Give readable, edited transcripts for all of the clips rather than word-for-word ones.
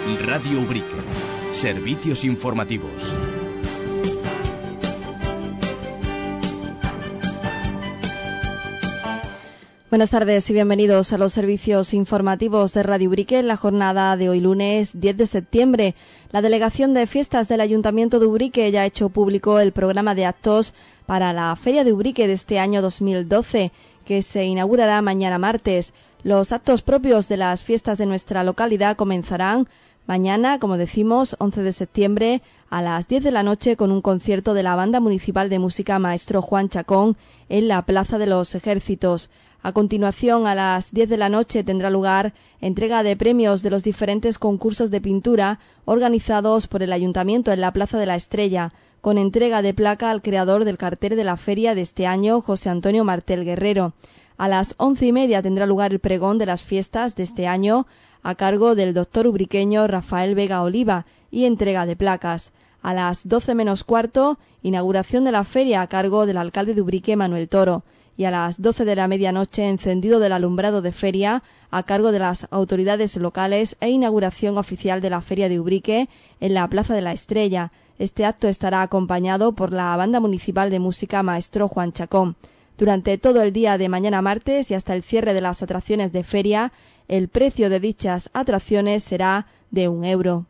Radio Ubrique. Servicios informativos. Buenas tardes y bienvenidos a los servicios informativos de Radio Ubrique en la jornada de hoy lunes 10 de septiembre. La Delegación de Fiestas del Ayuntamiento de Ubrique ya ha hecho público el programa de actos para la Feria de Ubrique de este año 2012, que se inaugurará mañana martes. Los actos propios de las fiestas de nuestra localidad comenzarán mañana, como decimos, 11 de septiembre, a las 10 de la noche con un concierto de la Banda Municipal de Música Maestro Juan Chacón en la Plaza de los Ejércitos. A continuación, a las 10 de la noche tendrá lugar entrega de premios de los diferentes concursos de pintura organizados por el Ayuntamiento en la Plaza de la Estrella, con entrega de placa al creador del cartel de la feria de este año, José Antonio Martel Guerrero. A las 11:30 tendrá lugar el pregón de las fiestas de este año a cargo del doctor ubriqueño Rafael Vega Oliva y entrega de placas. A las 12 menos cuarto, inauguración de la feria a cargo del alcalde de Ubrique, Manuel Toro. Y a las 12 de la medianoche, encendido del alumbrado de feria a cargo de las autoridades locales e inauguración oficial de la Feria de Ubrique en la Plaza de la Estrella. Este acto estará acompañado por la Banda Municipal de Música Maestro Juan Chacón. Durante todo el día de mañana martes y hasta el cierre de las atracciones de feria, el precio de dichas atracciones será de €1.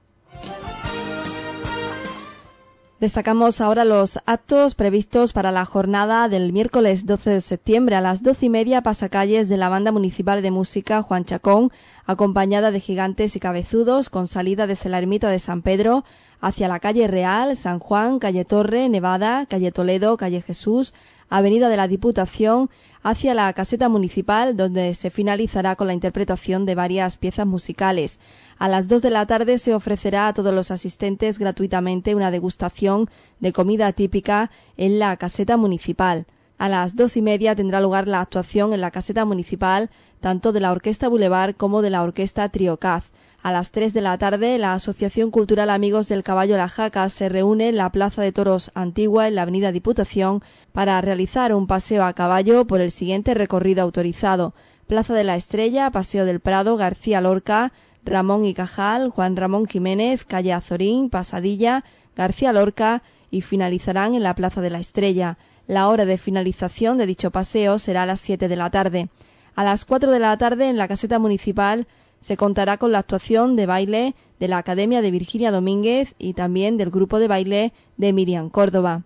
Destacamos ahora los actos previstos para la jornada del miércoles 12 de septiembre. A las 12:30, pasacalles de la Banda Municipal de Música Juan Chacón, acompañada de Gigantes y Cabezudos, con salida desde la ermita de San Pedro hacia la calle Real, San Juan, calle Torre, Nevada, calle Toledo, calle Jesús, avenida de la Diputación, hacia la caseta municipal, donde se finalizará con la interpretación de varias piezas musicales. A las 2 de la tarde se ofrecerá a todos los asistentes gratuitamente una degustación de comida típica en la caseta municipal. A las 2:30 tendrá lugar la actuación en la caseta municipal tanto de la Orquesta Boulevard como de la Orquesta Triocaz. A las 3 de la tarde, la Asociación Cultural Amigos del Caballo La Jaca se reúne en la Plaza de Toros Antigua, en la Avenida Diputación, para realizar un paseo a caballo por el siguiente recorrido autorizado: Plaza de la Estrella, Paseo del Prado, García Lorca, Ramón y Cajal, Juan Ramón Jiménez, calle Azorín, Pasadilla, García Lorca, y finalizarán en la Plaza de la Estrella. La hora de finalización de dicho paseo será a las 7 de la tarde. A las 4 de la tarde, en la caseta municipal, se contará con la actuación de baile de la Academia de Virginia Domínguez y también del grupo de baile de Miriam Córdoba.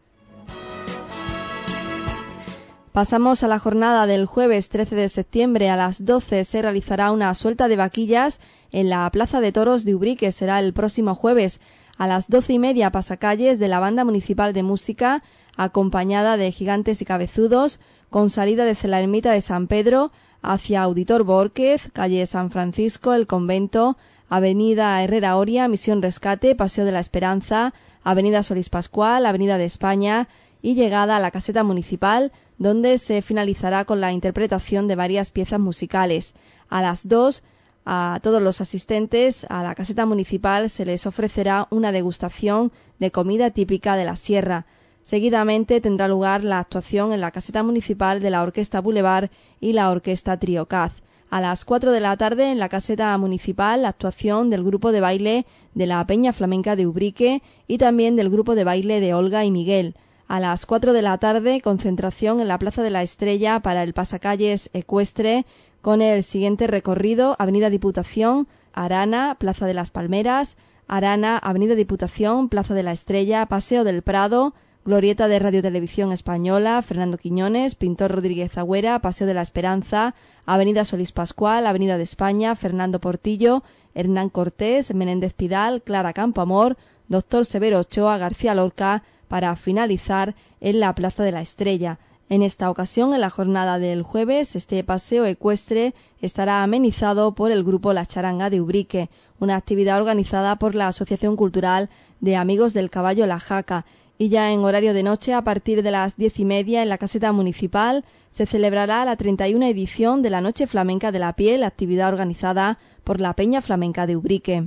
Pasamos a la jornada del jueves 13 de septiembre. A las 12 se realizará una suelta de vaquillas en la Plaza de Toros de Ubrique. Será el próximo jueves. A las 12:30, pasacalles de la Banda Municipal de Música, acompañada de Gigantes y Cabezudos, con salida desde la ermita de San Pedro hacia Auditor Bórquez, calle San Francisco, El Convento, avenida Herrera Oria, Misión Rescate, Paseo de la Esperanza, avenida Solís Pascual, avenida de España, y llegada a la caseta municipal, donde se finalizará con la interpretación de varias piezas musicales. A las 2, a todos los asistentes a la caseta municipal se les ofrecerá una degustación de comida típica de la sierra. Seguidamente tendrá lugar la actuación en la caseta municipal de la Orquesta Boulevard y la Orquesta Triocaz. A las 4 de la tarde, en la caseta municipal, la actuación del grupo de baile de la Peña Flamenca de Ubrique y también del grupo de baile de Olga y Miguel. A las 4 de la tarde, concentración en la Plaza de la Estrella para el pasacalles ecuestre, con el siguiente recorrido: Avenida Diputación, Arana, Plaza de las Palmeras, Arana, Avenida Diputación, Plaza de la Estrella, Paseo del Prado, Glorieta de Radio Televisión Española, Fernando Quiñones, Pintor Rodríguez Agüera, Paseo de la Esperanza, Avenida Solís Pascual, Avenida de España, Fernando Portillo, Hernán Cortés, Menéndez Pidal, Clara Campoamor, Doctor Severo Ochoa, García Lorca, para finalizar en la Plaza de la Estrella. En esta ocasión, en la jornada del jueves, este paseo ecuestre estará amenizado por el grupo La Charanga de Ubrique, una actividad organizada por la Asociación Cultural de Amigos del Caballo La Jaca. Y ya en horario de noche, a partir de las 10:30, en la caseta municipal, se celebrará la 31ª edición de la Noche Flamenca de la Piel, actividad organizada por la Peña Flamenca de Ubrique.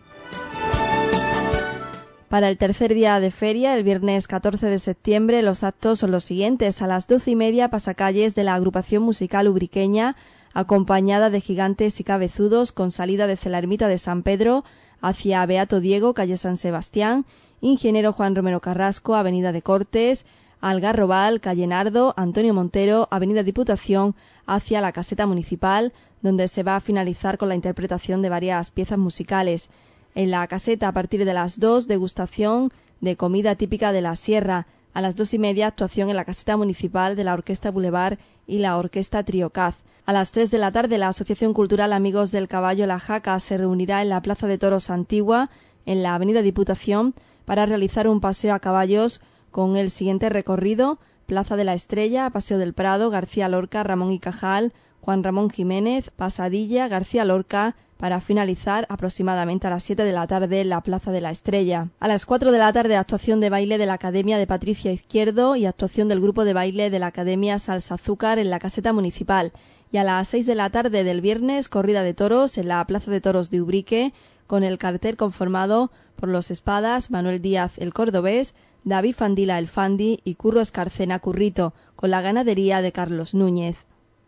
Para el tercer día de feria, el viernes 14 de septiembre, los actos son los siguientes. A las 12:30, pasacalles de la agrupación musical ubriqueña, acompañada de Gigantes y Cabezudos, con salida desde la ermita de San Pedro hacia Beato Diego, calle San Sebastián, Ingeniero Juan Romero Carrasco, avenida de Cortes, Algarrobal, calle Nardo, Antonio Montero, avenida Diputación, hacia la caseta municipal, donde se va a finalizar con la interpretación de varias piezas musicales. En la caseta, a partir de las 2, degustación de comida típica de la Sierra. A las 2:30, actuación en la caseta municipal de la Orquesta Boulevard y la Orquesta Triocaz. A las 3 de la tarde, la Asociación Cultural Amigos del Caballo La Jaca se reunirá en la Plaza de Toros Antigua, en la avenida Diputación, para realizar un paseo a caballos con el siguiente recorrido: Plaza de la Estrella, Paseo del Prado, García Lorca, Ramón y Cajal, Juan Ramón Jiménez, Pasadilla, García Lorca, para finalizar aproximadamente a las 7 de la tarde en la Plaza de la Estrella. A las 4 de la tarde, actuación de baile de la Academia de Patricia Izquierdo y actuación del grupo de baile de la Academia Salsa Azúcar en la caseta municipal. Y a las 6 de la tarde del viernes, corrida de toros en la Plaza de Toros de Ubrique, con el cartel conformado por los Espadas, Manuel Díaz el Cordobés, David Fandila el Fandi y Curro Escarcena Currito, con la ganadería de Carlos Núñez.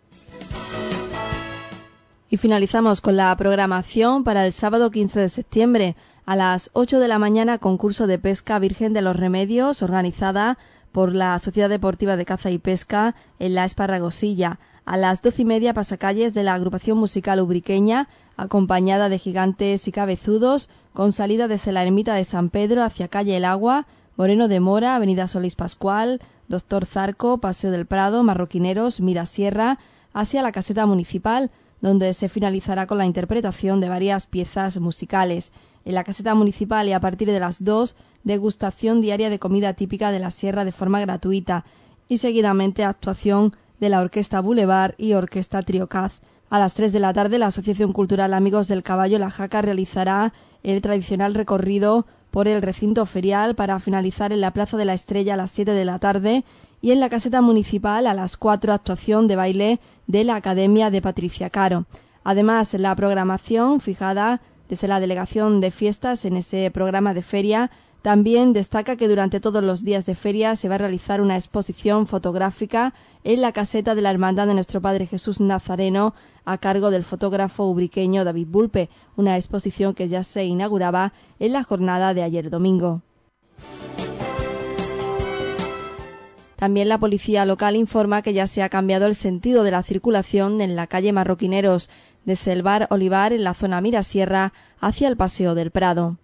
Y finalizamos con la programación para el sábado 15 de septiembre. A las 8 de la mañana, concurso de pesca Virgen de los Remedios, organizada por la Sociedad Deportiva de Caza y Pesca en la Esparragosilla. A las 12:30, pasacalles de la agrupación musical ubriqueña, acompañada de gigantes y cabezudos, con salida desde la ermita de San Pedro hacia calle El Agua, Moreno de Mora, avenida Solís Pascual, Doctor Zarco, Paseo del Prado, Marroquineros, Mirasierra, hacia la caseta municipal, donde se finalizará con la interpretación de varias piezas musicales. En la caseta municipal y a partir de las 2, degustación diaria de comida típica de la Sierra de forma gratuita y seguidamente actuación de la Orquesta Boulevard y Orquesta Triocaz. A las 3 de la tarde, la Asociación Cultural Amigos del Caballo La Jaca realizará el tradicional recorrido por el recinto ferial para finalizar en la Plaza de la Estrella a las 7 de la tarde y en la caseta municipal a las 4, actuación de baile de la Academia de Patricia Caro. Además, la programación fijada desde la Delegación de Fiestas en ese programa de feria también destaca que durante todos los días de feria se va a realizar una exposición fotográfica en la caseta de la Hermandad de Nuestro Padre Jesús Nazareno a cargo del fotógrafo ubriqueño David Bulpe, una exposición que ya se inauguraba en la jornada de ayer domingo. También la policía local informa que ya se ha cambiado el sentido de la circulación en la calle Marroquineros, desde el bar Olivar en la zona Mirasierra hacia el Paseo del Prado.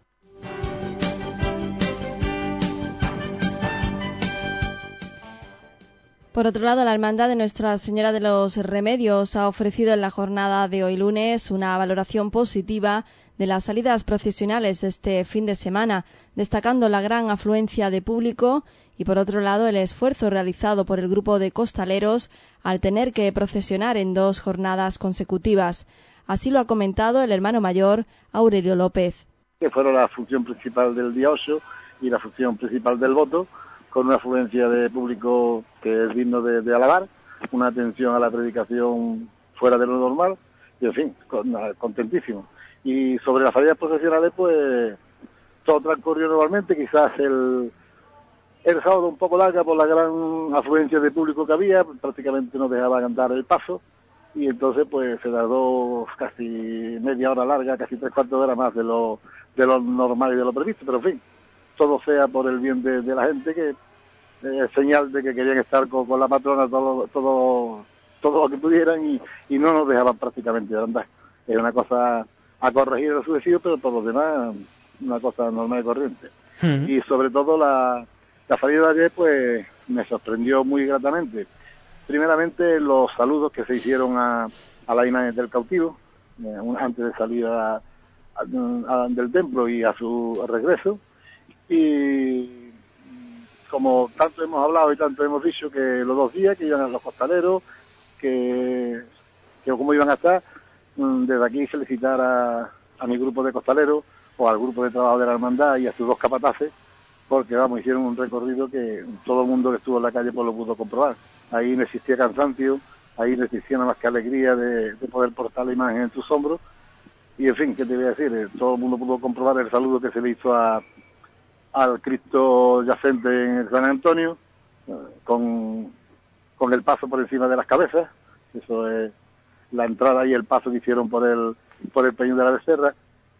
Por otro lado, la Hermandad de Nuestra Señora de los Remedios ha ofrecido en la jornada de hoy lunes una valoración positiva de las salidas procesionales de este fin de semana, destacando la gran afluencia de público y, por otro lado, el esfuerzo realizado por el grupo de costaleros al tener que procesionar en 2 jornadas consecutivas. Así lo ha comentado el hermano mayor Aurelio López. Que fueron la función principal del día 8 y la función principal del voto, con una afluencia de público que es digno de alabar, una atención a la predicación fuera de lo normal, y en fin, contentísimo. Y sobre las salidas procesionales, pues todo transcurrió normalmente, quizás el sábado un poco larga por la gran afluencia de público que había, prácticamente no dejaban andar el paso, y entonces pues se tardó casi media hora larga, casi 3/4 de hora más de lo normal y de lo previsto, pero en fin, todo sea por el bien de la gente, que es señal de que querían estar con la patrona todo lo que pudieran y no nos dejaban prácticamente de andar. Es una cosa a corregir en lo sucesivo, pero por lo demás una cosa normal y corriente. Y sobre todo la salida de ayer pues me sorprendió muy gratamente. Primeramente los saludos que se hicieron a la imagen del cautivo antes de salir del templo y a su regreso. Y como tanto hemos hablado y tanto hemos dicho que los 2 días que iban a los costaleros, que como iban a estar, desde aquí felicitar a mi grupo de costaleros o al grupo de trabajo de la hermandad y a sus 2 capataces, porque vamos, hicieron un recorrido que todo el mundo que estuvo en la calle pues lo pudo comprobar. Ahí no existía cansancio, ahí no existía nada más que alegría de poder portar la imagen en tus hombros. Y en fin, ¿qué te voy a decir? Todo el mundo pudo comprobar el saludo que se le hizo al Cristo yacente en el San Antonio, con el paso por encima de las cabezas. Eso es la entrada y el paso que hicieron por el Peñón de la Becerra.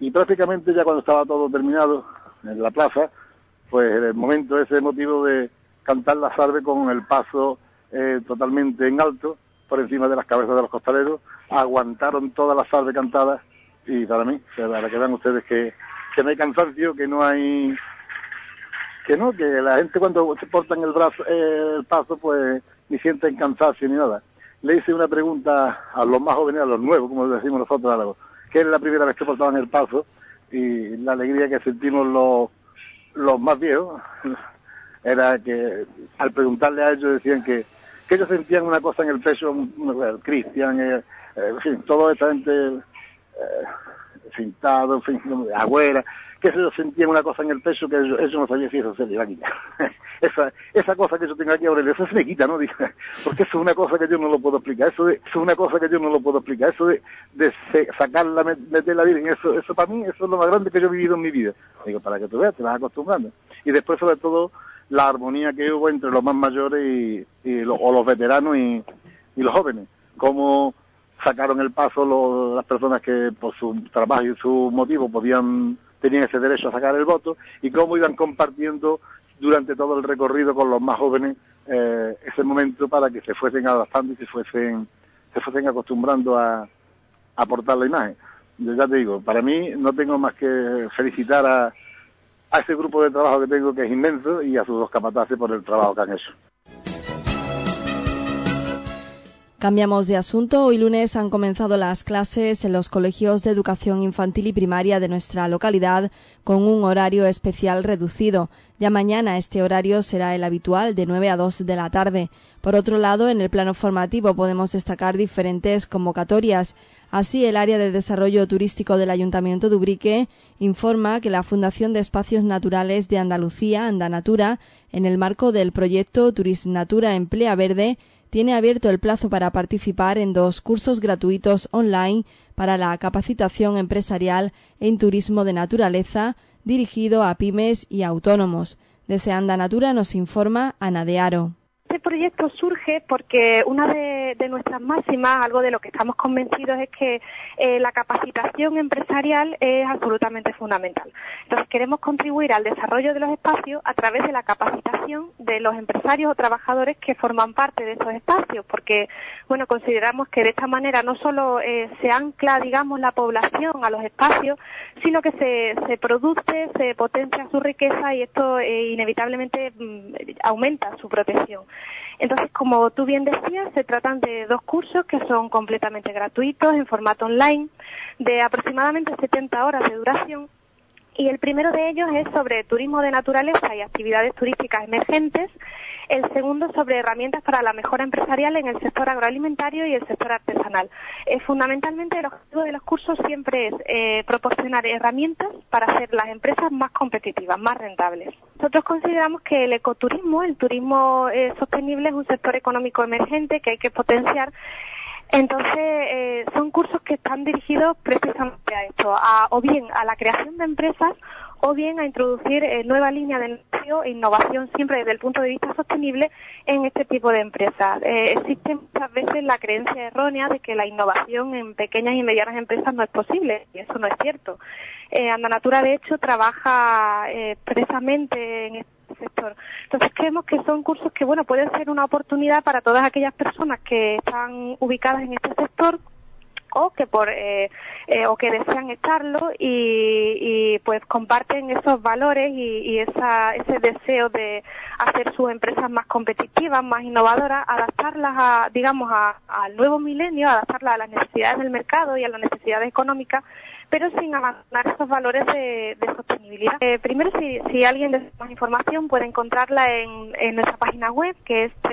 Y prácticamente ya cuando estaba todo terminado en la plaza, pues en el momento ese emotivo de cantar la salve con el paso totalmente en alto, por encima de las cabezas de los costaleros, aguantaron toda la salve cantada, y para mí, para que vean ustedes que no hay cansancio, que no hay... que la gente cuando se portan el paso, pues ni sienten cansancio ni nada. Le hice una pregunta a los más jóvenes, a los nuevos, como decimos nosotros árabes, que es la primera vez que portaban el paso, y la alegría que sentimos los más viejos era que al preguntarle a ellos decían que ellos sentían una cosa en el pecho, Cristian, en fin, toda esta gente Cintado, en fin, Agüera, que ellos sentían una cosa en el pecho que ellos no sabían si eso se le iba a quitar. esa cosa que yo tengo aquí, Aurelio, eso se me quita, ¿no? Porque eso es una cosa que yo no lo puedo explicar, eso es una cosa que yo no lo puedo explicar, eso de sacarla, meterla bien, eso para mí, eso es lo más grande que yo he vivido en mi vida. Digo, para que tú veas, te vas acostumbrando. Y después, sobre todo, la armonía que hubo entre los más mayores o los veteranos y los jóvenes, cómo sacaron el paso las personas que por su trabajo y su motivo tenían ese derecho a sacar el voto, y cómo iban compartiendo durante todo el recorrido con los más jóvenes ese momento para que se fuesen adaptando y se fuesen acostumbrando a aportar la imagen. Yo ya te digo, para mí no tengo más que felicitar a ese grupo de trabajo que tengo, que es inmenso, y a sus dos capataces por el trabajo que han hecho. Cambiamos de asunto. Hoy lunes han comenzado las clases en los colegios de educación infantil y primaria de nuestra localidad con un horario especial reducido. Ya mañana este horario será el habitual, de 9 a 2 de la tarde. Por otro lado, en el plano formativo podemos destacar diferentes convocatorias. Así, el área de desarrollo turístico del Ayuntamiento de Ubrique informa que la Fundación de Espacios Naturales de Andalucía, Andanatura, en el marco del proyecto Turisnatura Emplea Verde, tiene abierto el plazo para participar en 2 cursos gratuitos online para la capacitación empresarial en turismo de naturaleza dirigido a pymes y autónomos. Desde Andanatura nos informa Ana de Aro. Este proyecto surge porque una de nuestras máximas, algo de lo que estamos convencidos, es que la capacitación empresarial es absolutamente fundamental. Entonces queremos contribuir al desarrollo de los espacios a través de la capacitación de los empresarios o trabajadores que forman parte de esos espacios, porque bueno, consideramos que de esta manera no solo se ancla, digamos, la población a los espacios, sino que se produce, se potencia su riqueza, y esto inevitablemente aumenta su protección. Entonces, como tú bien decías, se tratan de 2 cursos que son completamente gratuitos, en formato online, de aproximadamente 70 horas de duración. Y el primero de ellos es sobre turismo de naturaleza y actividades turísticas emergentes. El segundo sobre herramientas para la mejora empresarial en el sector agroalimentario y el sector artesanal. Fundamentalmente el objetivo de los cursos siempre es proporcionar herramientas para hacer las empresas más competitivas, más rentables. Nosotros consideramos que el ecoturismo, el turismo sostenible, es un sector económico emergente que hay que potenciar. Entonces, son cursos que están dirigidos precisamente a esto, o bien a la creación de empresas, o bien a introducir nuevas líneas de negocio e innovación, siempre desde el punto de vista sostenible, en este tipo de empresas. Existe muchas veces la creencia errónea de que la innovación en pequeñas y medianas empresas no es posible, y eso no es cierto. Andanatura, de hecho, trabaja precisamente en este sector. Entonces creemos que son cursos que, bueno, pueden ser una oportunidad para todas aquellas personas que están ubicadas en este sector, o que o que desean estarlo y pues comparten esos valores y ese deseo de hacer sus empresas más competitivas, más innovadoras, adaptarlas al nuevo milenio, adaptarlas a las necesidades del mercado y a las necesidades económicas, pero sin abandonar esos valores de sostenibilidad. Primero, si alguien desea más información, puede encontrarla en nuestra página web, que es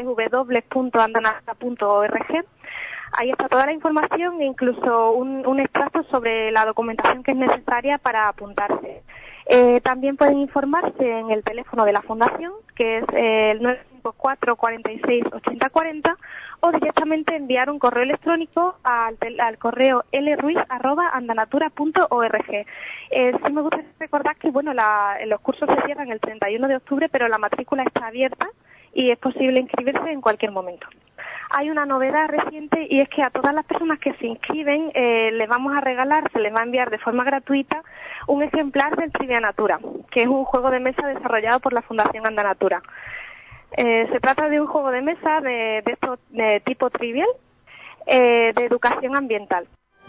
www.andanatura.org. Ahí está toda la información e incluso un extracto sobre la documentación que es necesaria para apuntarse. También pueden informarse en el teléfono de la Fundación, que es el 954 46 80 40, o directamente enviar un correo electrónico al correo lruiz@andanatura.org. Sí me gusta recordar que bueno, los cursos se cierran el 31 de octubre, pero la matrícula está abierta y es posible inscribirse en cualquier momento. hay una novedad reciente y es que a todas las personas que se inscriben les vamos a regalar, se les va a enviar de forma gratuita un ejemplar del Trivia Natura, que es un juego de mesa desarrollado por la Fundación Andanatura. Se trata de un juego de mesa de tipo trivial, de educación ambiental.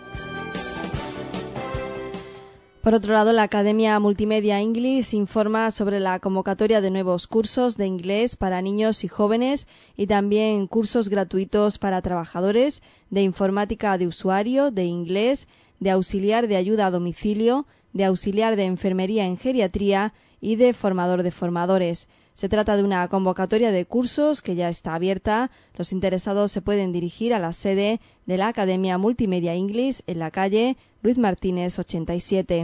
Por otro lado, la Academia Multimedia English informa sobre la convocatoria de nuevos cursos de inglés para niños y jóvenes y también cursos gratuitos para trabajadores de informática de usuario, de inglés, de auxiliar de ayuda a domicilio, de auxiliar de enfermería en geriatría y de formador de formadores. Se trata de una convocatoria de cursos que ya está abierta. Los interesados se pueden dirigir a la sede de la Academia Multimedia English en la calle Ruiz Martínez 87.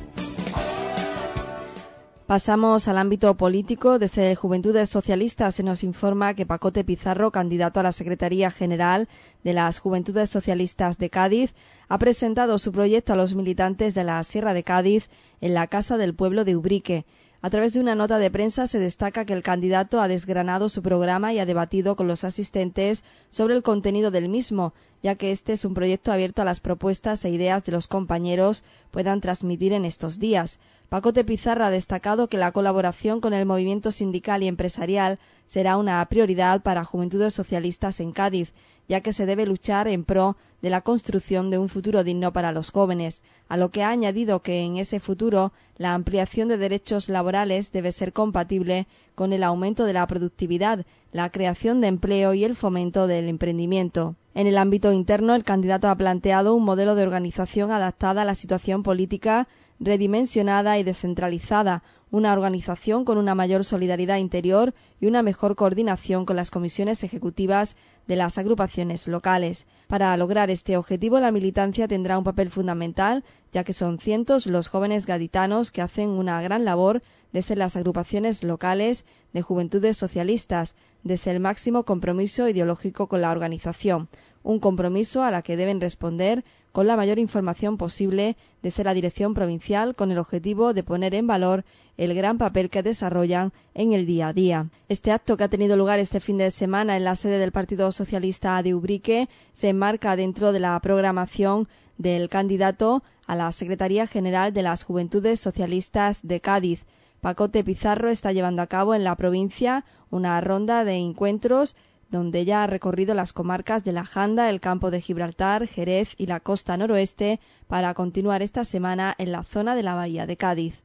Pasamos al ámbito político. Desde Juventudes Socialistas se nos informa que Pacote Pizarro, candidato a la Secretaría General de las Juventudes Socialistas de Cádiz, ha presentado su proyecto a los militantes de la Sierra de Cádiz en la Casa del Pueblo de Ubrique. A través de una nota de prensa se destaca que el candidato ha desgranado su programa y ha debatido con los asistentes sobre el contenido del mismo, ya que este es un proyecto abierto a las propuestas e ideas de los compañeros puedan transmitir en estos días. Pacote Pizarro ha destacado que la colaboración con el movimiento sindical y empresarial será una prioridad para Juventudes Socialistas en Cádiz, ya que se debe luchar en pro de la construcción de un futuro digno para los jóvenes, a lo que ha añadido que en ese futuro la ampliación de derechos laborales debe ser compatible con el aumento de la productividad, la creación de empleo y el fomento del emprendimiento. En el ámbito interno, el candidato ha planteado un modelo de organización adaptada a la situación política, redimensionada y descentralizada, una organización con una mayor solidaridad interior y una mejor coordinación con las comisiones ejecutivas de las agrupaciones locales. Para lograr este objetivo, la militancia tendrá un papel fundamental, ya que son cientos los jóvenes gaditanos que hacen una gran labor desde las agrupaciones locales de Juventudes Socialistas, desde el máximo compromiso ideológico con la organización, un compromiso a la que deben responder con la mayor información posible desde la dirección provincial con el objetivo de poner en valor el gran papel que desarrollan en el día a día. Este acto, que ha tenido lugar este fin de semana en la sede del Partido Socialista de Ubrique, se enmarca dentro de la programación del candidato a la Secretaría General de las Juventudes Socialistas de Cádiz. Pacote Pizarro está llevando a cabo en la provincia una ronda de encuentros donde ya ha recorrido las comarcas de la Janda, el Campo de Gibraltar, Jerez y la costa noroeste para continuar esta semana en la zona de la Bahía de Cádiz.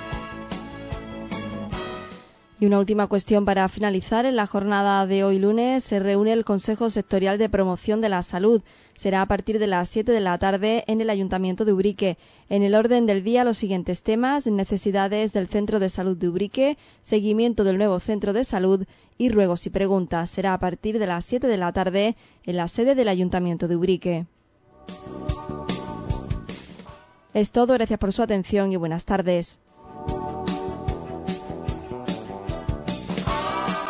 Y una última cuestión para finalizar. En la jornada de hoy lunes se reúne el Consejo Sectorial de Promoción de la Salud. Será a partir de las 7 de la tarde en el Ayuntamiento de Ubrique. En el orden del día los siguientes temas: necesidades del Centro de Salud de Ubrique, seguimiento del nuevo Centro de Salud y ruegos y preguntas. Será a partir de las 7 de la tarde en la sede del Ayuntamiento de Ubrique. Es todo, gracias por su atención y buenas tardes.